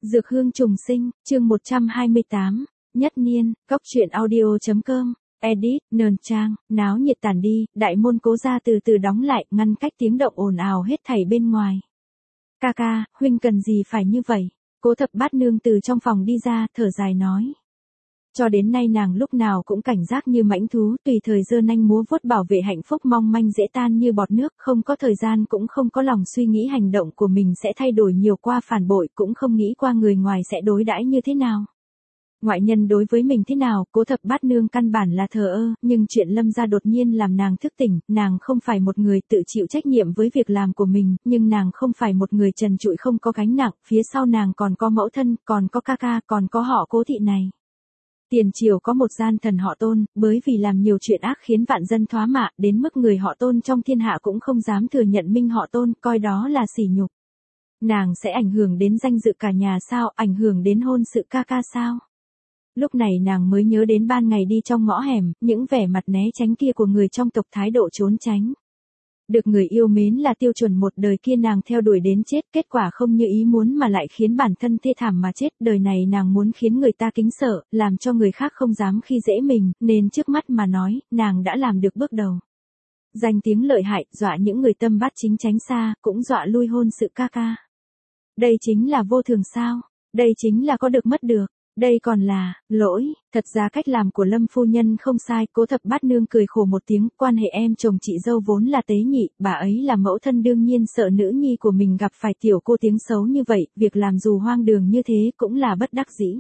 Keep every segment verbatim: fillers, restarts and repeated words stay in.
Dược hương trùng sinh, chương một trăm hai mươi tám, Nhất Niên, Cóc truyện audio.com, edit, nờn trang, náo nhiệt tản đi, đại môn Cố gia từ từ đóng lại, ngăn cách tiếng động ồn ào hết thảy bên ngoài. Ca ca, huynh cần gì phải như vậy? Cố Thập Bát Nương từ trong phòng đi ra, thở dài nói. Cho đến nay nàng lúc nào cũng cảnh giác như mãnh thú, tùy thời giơ nanh múa vuốt bảo vệ hạnh phúc mong manh dễ tan như bọt nước, không có thời gian cũng không có lòng suy nghĩ hành động của mình sẽ thay đổi nhiều qua phản bội, cũng không nghĩ qua người ngoài sẽ đối đãi như thế nào. Ngoại nhân đối với mình thế nào, Cố Thập Bát Nương căn bản là thờ ơ, nhưng chuyện Lâm gia đột nhiên làm nàng thức tỉnh, nàng không phải một người tự chịu trách nhiệm với việc làm của mình, nhưng nàng không phải một người trần trụi không có gánh nặng, phía sau nàng còn có mẫu thân, còn có ca ca, còn có họ Cố thị này. Tiền triều có một gian thần họ Tôn, bởi vì làm nhiều chuyện ác khiến vạn dân thoá mạ, đến mức người họ Tôn trong thiên hạ cũng không dám thừa nhận minh họ Tôn, coi đó là sỉ nhục. Nàng sẽ ảnh hưởng đến danh dự cả nhà sao, ảnh hưởng đến hôn sự ca ca sao? Lúc này nàng mới nhớ đến ban ngày đi trong ngõ hẻm, những vẻ mặt né tránh kia của người trong tộc thái độ trốn tránh. Được người yêu mến là tiêu chuẩn một đời kia nàng theo đuổi đến chết, kết quả không như ý muốn mà lại khiến bản thân thê thảm mà chết, đời này nàng muốn khiến người ta kính sợ, làm cho người khác không dám khi dễ mình, nên trước mắt mà nói, nàng đã làm được bước đầu. Danh tiếng lợi hại, dọa những người tâm bát chính tránh xa, cũng dọa lui hôn sự ca ca. Đây chính là vô thường sao, đây chính là có được mất được. Đây còn là, lỗi, thật ra cách làm của Lâm phu nhân không sai, Cố Thập Bát Nương cười khổ một tiếng, quan hệ em chồng chị dâu vốn là tế nhị, bà ấy là mẫu thân đương nhiên sợ nữ nhi của mình gặp phải tiểu cô tiếng xấu như vậy, việc làm dù hoang đường như thế cũng là bất đắc dĩ.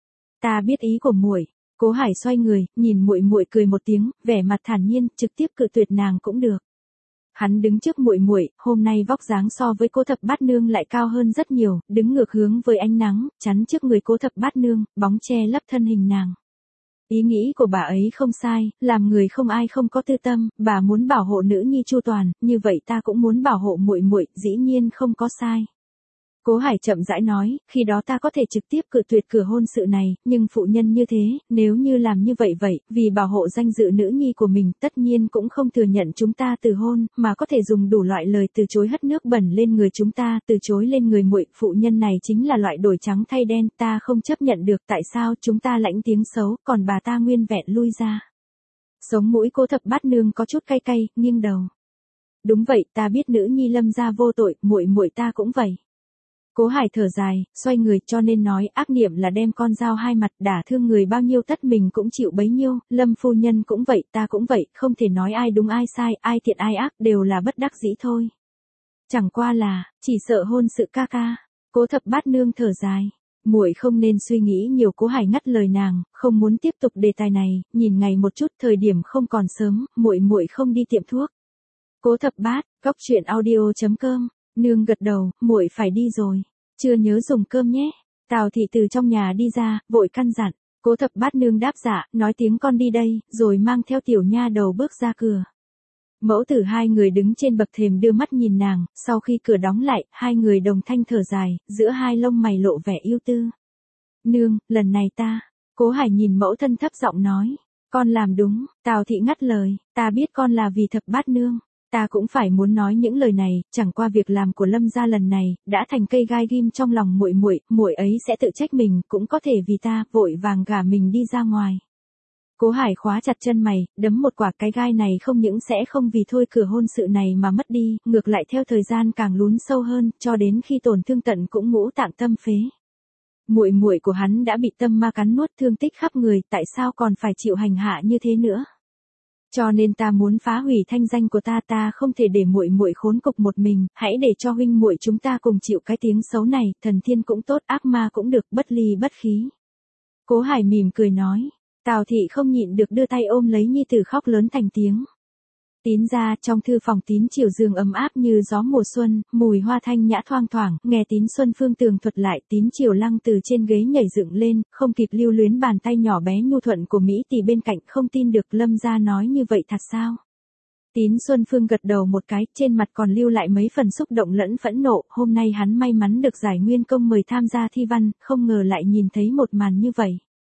Ta biết ý của muội. Cố Hải xoay người, nhìn muội muội cười một tiếng, vẻ mặt thản nhiên, trực tiếp cự tuyệt nàng cũng được. Hắn đứng trước muội muội, hôm nay vóc dáng so với Cố Thập Bát Nương lại cao hơn rất nhiều, đứng ngược hướng với ánh nắng, chắn trước người Cố Thập Bát Nương, bóng che lấp thân hình nàng. Ý nghĩ của bà ấy không sai, làm người không ai không có tư tâm, bà muốn bảo hộ nữ nhi chu toàn, như vậy ta cũng muốn bảo hộ muội muội, dĩ nhiên không có sai. Cố Hải chậm rãi nói, khi đó ta có thể trực tiếp cự tuyệt cửa hôn sự này, nhưng phụ nhân như thế, nếu như làm như vậy vậy, vì bảo hộ danh dự nữ nhi của mình, tất nhiên cũng không thừa nhận chúng ta từ hôn, mà có thể dùng đủ loại lời từ chối hất nước bẩn lên người chúng ta, từ chối lên người muội, phụ nhân này chính là loại đổi trắng thay đen, ta không chấp nhận được, tại sao chúng ta lãnh tiếng xấu, còn bà ta nguyên vẹn lui ra. Sống mũi Cố Thập Bát Nương có chút cay cay, nghiêng đầu. Đúng vậy, ta biết nữ nhi Lâm gia vô tội, muội muội ta cũng vậy. Cố Hải thở dài, xoay người, cho nên nói ác niệm là đem con dao hai mặt, đả thương người bao nhiêu tất mình cũng chịu bấy nhiêu, Lâm phu nhân cũng vậy, ta cũng vậy, không thể nói ai đúng ai sai, ai thiện ai ác, đều là bất đắc dĩ thôi. Chẳng qua là, chỉ sợ hôn sự ca ca. Cố Thập Bát Nương thở dài, muội không nên suy nghĩ nhiều. Cố Hải ngắt lời nàng, không muốn tiếp tục đề tài này, nhìn ngày một chút, thời điểm không còn sớm, muội muội không đi tiệm thuốc. Cố Thập Bát, Cóc truyện audio.com. Nương gật đầu, muội phải đi rồi. Chưa nhớ dùng cơm nhé. Tào thị từ trong nhà đi ra, vội căn dặn. Cố Thập Bát Nương đáp dạ, nói tiếng con đi đây, rồi mang theo tiểu nha đầu bước ra cửa. Mẫu tử hai người đứng trên bậc thềm đưa mắt nhìn nàng, sau khi cửa đóng lại, hai người đồng thanh thở dài, giữa hai lông mày lộ vẻ yêu tư. Nương, lần này ta. Cố Hải nhìn mẫu thân thấp giọng nói. Con làm đúng. Tào thị ngắt lời, ta biết con là vì Thập Bát Nương. Ta cũng phải muốn nói những lời này, chẳng qua việc làm của Lâm gia lần này đã thành cây gai ghim trong lòng muội muội, muội ấy sẽ tự trách mình, cũng có thể vì ta vội vàng gả mình đi ra ngoài. Cố Hải khóa chặt chân mày, đấm một quả, cái gai này không những sẽ không vì thôi cửa hôn sự này mà mất đi, ngược lại theo thời gian càng lún sâu hơn, cho đến khi tổn thương tận cũng ngũ tạng tâm phế. Muội muội của hắn đã bị tâm ma cắn nuốt, thương tích khắp người, tại sao còn phải chịu hành hạ như thế nữa? Cho nên ta muốn phá hủy thanh danh của ta, ta không thể để muội muội khốn cục một mình, hãy để cho huynh muội chúng ta cùng chịu cái tiếng xấu này, thần thiên cũng tốt, ác ma cũng được, bất ly bất khí. Cố Hải mỉm cười nói, Tào thị không nhịn được đưa tay ôm lấy nhi tử khóc lớn thành tiếng. Tín ra, trong thư phòng Tín chiều giường ấm áp như gió mùa xuân, mùi hoa thanh nhã thoang thoảng, nghe Tín Xuân Phương tường thuật lại, Tín chiều lăng từ trên ghế nhảy dựng lên, không kịp lưu luyến bàn tay nhỏ bé nhu thuận của Mỹ tỷ bên cạnh, không tin được Lâm gia nói như vậy thật sao? Tín Xuân Phương gật đầu một cái, trên mặt còn lưu lại mấy phần xúc động lẫn phẫn nộ, hôm nay hắn may mắn được giải nguyên công mời tham gia thi văn, không ngờ lại nhìn thấy một màn như vậy.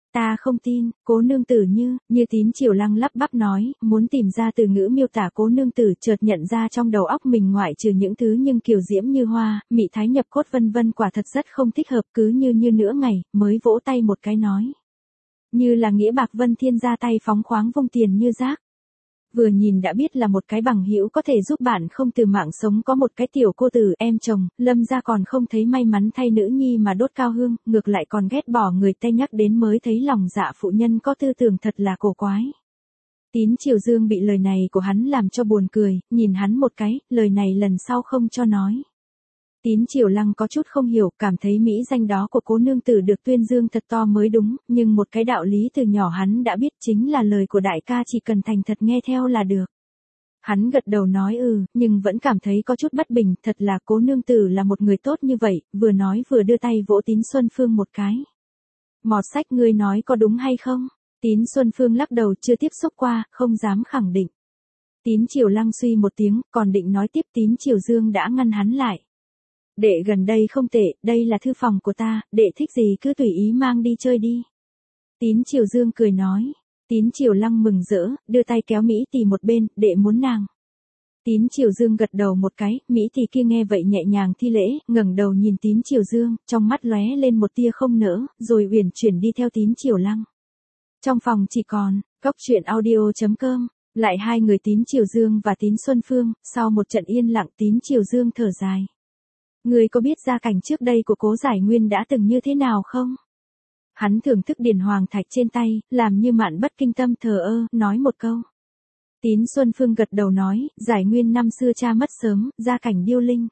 Ta không tin, Cố nương tử như, như Tín Chiều Lăng lắp bắp nói, muốn tìm ra từ ngữ miêu tả Cố nương tử, chợt nhận ra trong đầu óc mình ngoại trừ những thứ nhưng kiều diễm như hoa, mị thái nhập cốt vân vân quả thật rất không thích hợp, cứ như như nửa ngày, mới vỗ tay một cái nói. Như là nghĩa bạc Vân Thiên ra tay phóng khoáng vung tiền như rác. Vừa nhìn đã biết là một cái bằng hữu có thể giúp bạn không từ mạng sống, có một cái tiểu cô tử em chồng, Lâm gia còn không thấy may mắn thay nữ nhi mà đốt cao hương, ngược lại còn ghét bỏ người Tây, nhắc đến mới thấy lòng dạ phụ nhân có tư tưởng thật là cổ quái. Tín Triều Dương bị lời này của hắn làm cho buồn cười, nhìn hắn một cái, lời này lần sau không cho nói. Tín Chiều Lăng có chút không hiểu, cảm thấy mỹ danh đó của Cố nương tử được tuyên dương thật to mới đúng, nhưng một cái đạo lý từ nhỏ hắn đã biết, chính là lời của đại ca chỉ cần thành thật nghe theo là được. Hắn gật đầu nói ừ, nhưng vẫn cảm thấy có chút bất bình, thật là Cố nương tử là một người tốt như vậy, vừa nói vừa đưa tay vỗ Tín Xuân Phương một cái. Mọt sách, ngươi nói có đúng hay không? Tín Xuân Phương lắc đầu, chưa tiếp xúc qua, không dám khẳng định. Tín Chiều Lăng suy một tiếng, còn định nói tiếp, Tín Chiều Dương đã ngăn hắn lại. Đệ gần đây không tệ, đây là thư phòng của ta, đệ thích gì cứ tùy ý mang đi chơi đi. Tín Chiều Dương cười nói. Tín Chiều Lăng mừng rỡ, đưa tay kéo Mỹ Tỳ một bên, đệ muốn nàng. Tín Chiều Dương gật đầu một cái, Mỹ Tỳ kia nghe vậy nhẹ nhàng thi lễ, ngẩng đầu nhìn Tín Chiều Dương, trong mắt lóe lên một tia không nỡ, rồi uyển chuyển đi theo Tín Chiều Lăng. Trong phòng chỉ còn, cốc truyện audio chấm com, lại hai người Tín Chiều Dương và Tín Xuân Phương, sau một trận yên lặng Tín Chiều Dương thở dài. Ngươi có biết gia cảnh trước đây của Cố Giải Nguyên đã từng như thế nào không? Hắn thưởng thức điền hoàng thạch trên tay, làm như mạn bất kinh tâm thờ ơ, nói một câu. Tín Xuân Phương gật đầu nói, Giải Nguyên năm xưa cha mất sớm, gia cảnh điêu linh.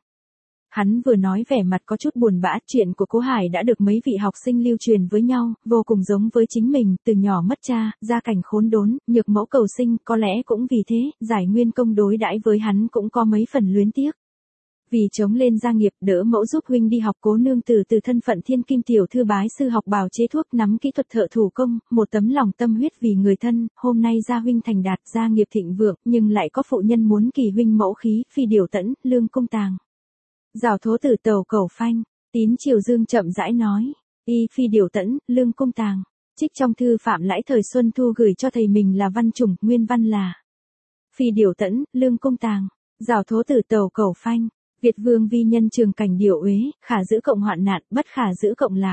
Hắn vừa nói vẻ mặt có chút buồn bã, chuyện của Cố Hải đã được mấy vị học sinh lưu truyền với nhau, vô cùng giống với chính mình, từ nhỏ mất cha, gia cảnh khốn đốn, nhược mẫu cầu sinh, có lẽ cũng vì thế, Giải Nguyên công đối đãi với hắn cũng có mấy phần luyến tiếc. Vì chống lên gia nghiệp, đỡ mẫu giúp huynh đi học, Cố nương tử từ thân phận thiên kim tiểu thư bái sư học bào chế thuốc, nắm kỹ thuật thợ thủ công, một tấm lòng tâm huyết vì người thân, hôm nay gia huynh thành đạt, gia nghiệp thịnh vượng, nhưng lại có phụ nhân muốn kỳ huynh mẫu khí, phi điều tẫn, lương cung tàng. Giảo thố tử tàu cầu phanh, Tín Triều Dương chậm rãi nói, y phi điều tẫn, lương cung tàng. Trích trong thư Phạm Lãi thời Xuân Thu gửi cho thầy mình là Văn Chủng, nguyên văn là phi điều tẫn, lương cung tàng, giảo thố tử tàu cầu phanh. Việt vương vi nhân trường cảnh điều uế, khả giữ cộng hoạn nạn, bất khả giữ cộng lạc.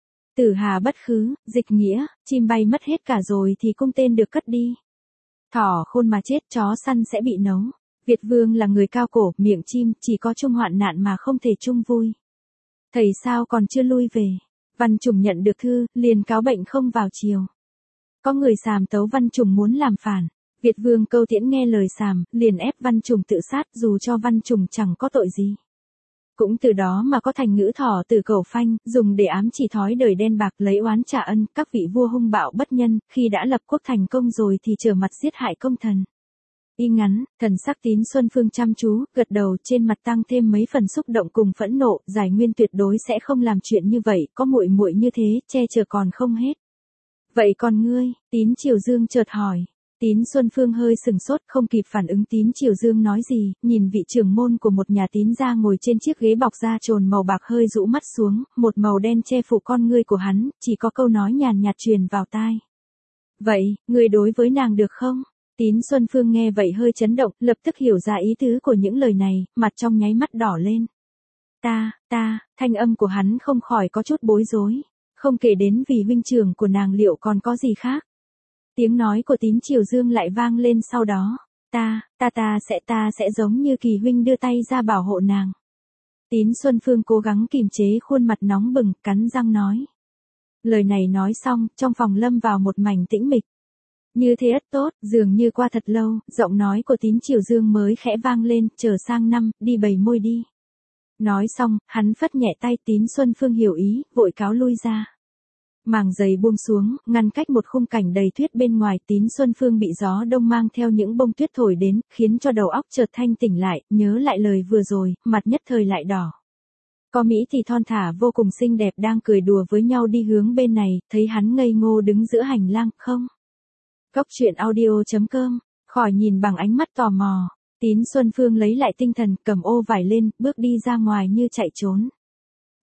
Tử hà bất khứ, dịch nghĩa, chim bay mất hết cả rồi thì cung tên được cất đi. Thỏ khôn mà chết, chó săn sẽ bị nấu. Việt vương là người cao cổ, miệng chim, chỉ có chung hoạn nạn mà không thể chung vui. Thầy sao còn chưa lui về? Văn Chủng nhận được thư, liền cáo bệnh không vào chiều. Có người sàm tấu Văn Chủng muốn làm phản. Việt vương Câu Tiễn nghe lời sàm, liền ép Văn Chủng tự sát, dù cho Văn Chủng chẳng có tội gì. Cũng từ đó mà có thành ngữ thỏ tử cầu phanh, dùng để ám chỉ thói đời đen bạc lấy oán trả ân, các vị vua hung bạo bất nhân, khi đã lập quốc thành công rồi thì trở mặt giết hại công thần. Y ngắn, thần sắc Tín Xuân Phương chăm chú, gật đầu, trên mặt tăng thêm mấy phần xúc động cùng phẫn nộ, Giải Nguyên tuyệt đối sẽ không làm chuyện như vậy, có muội muội như thế, che chở còn không hết. Vậy còn ngươi? Tín Triều Dương chợt hỏi. Tín Xuân Phương hơi sừng sốt, không kịp phản ứng Tín Triều Dương nói gì, nhìn vị trưởng môn của một nhà Tín gia ngồi trên chiếc ghế bọc da trồn màu bạc hơi rũ mắt xuống, một màu đen che phủ con ngươi của hắn, chỉ có câu nói nhàn nhạt truyền vào tai. Vậy, ngươi đối với nàng được không? Tín Xuân Phương nghe vậy hơi chấn động, lập tức hiểu ra ý tứ của những lời này, mặt trong nháy mắt đỏ lên. Ta, ta, thanh âm của hắn không khỏi có chút bối rối, không kể đến vì huynh trưởng của nàng liệu còn có gì khác. Tiếng nói của Tín Triều Dương lại vang lên sau đó, ta, ta ta sẽ ta sẽ giống như Kỳ huynh đưa tay ra bảo hộ nàng. Tín Xuân Phương cố gắng kìm chế khuôn mặt nóng bừng, cắn răng nói. Lời này nói xong, trong phòng lâm vào một mảnh tĩnh mịch. Như thế ất tốt, dường như qua thật lâu, giọng nói của Tín Triều Dương mới khẽ vang lên, chờ sang năm, đi bày môi đi. Nói xong, hắn phất nhẹ tay, Tín Xuân Phương hiểu ý, vội cáo lui ra. Màng giày buông xuống, ngăn cách một khung cảnh đầy tuyết bên ngoài, Tín Xuân Phương bị gió đông mang theo những bông tuyết thổi đến, khiến cho đầu óc chợt thanh tỉnh lại, nhớ lại lời vừa rồi, mặt nhất thời lại đỏ. Có Mỹ thì thon thả vô cùng xinh đẹp đang cười đùa với nhau đi hướng bên này, thấy hắn ngây ngô đứng giữa hành lang, không? Cốc truyện audio chấm com, khỏi nhìn bằng ánh mắt tò mò, Tín Xuân Phương lấy lại tinh thần, cầm ô vải lên, bước đi ra ngoài như chạy trốn.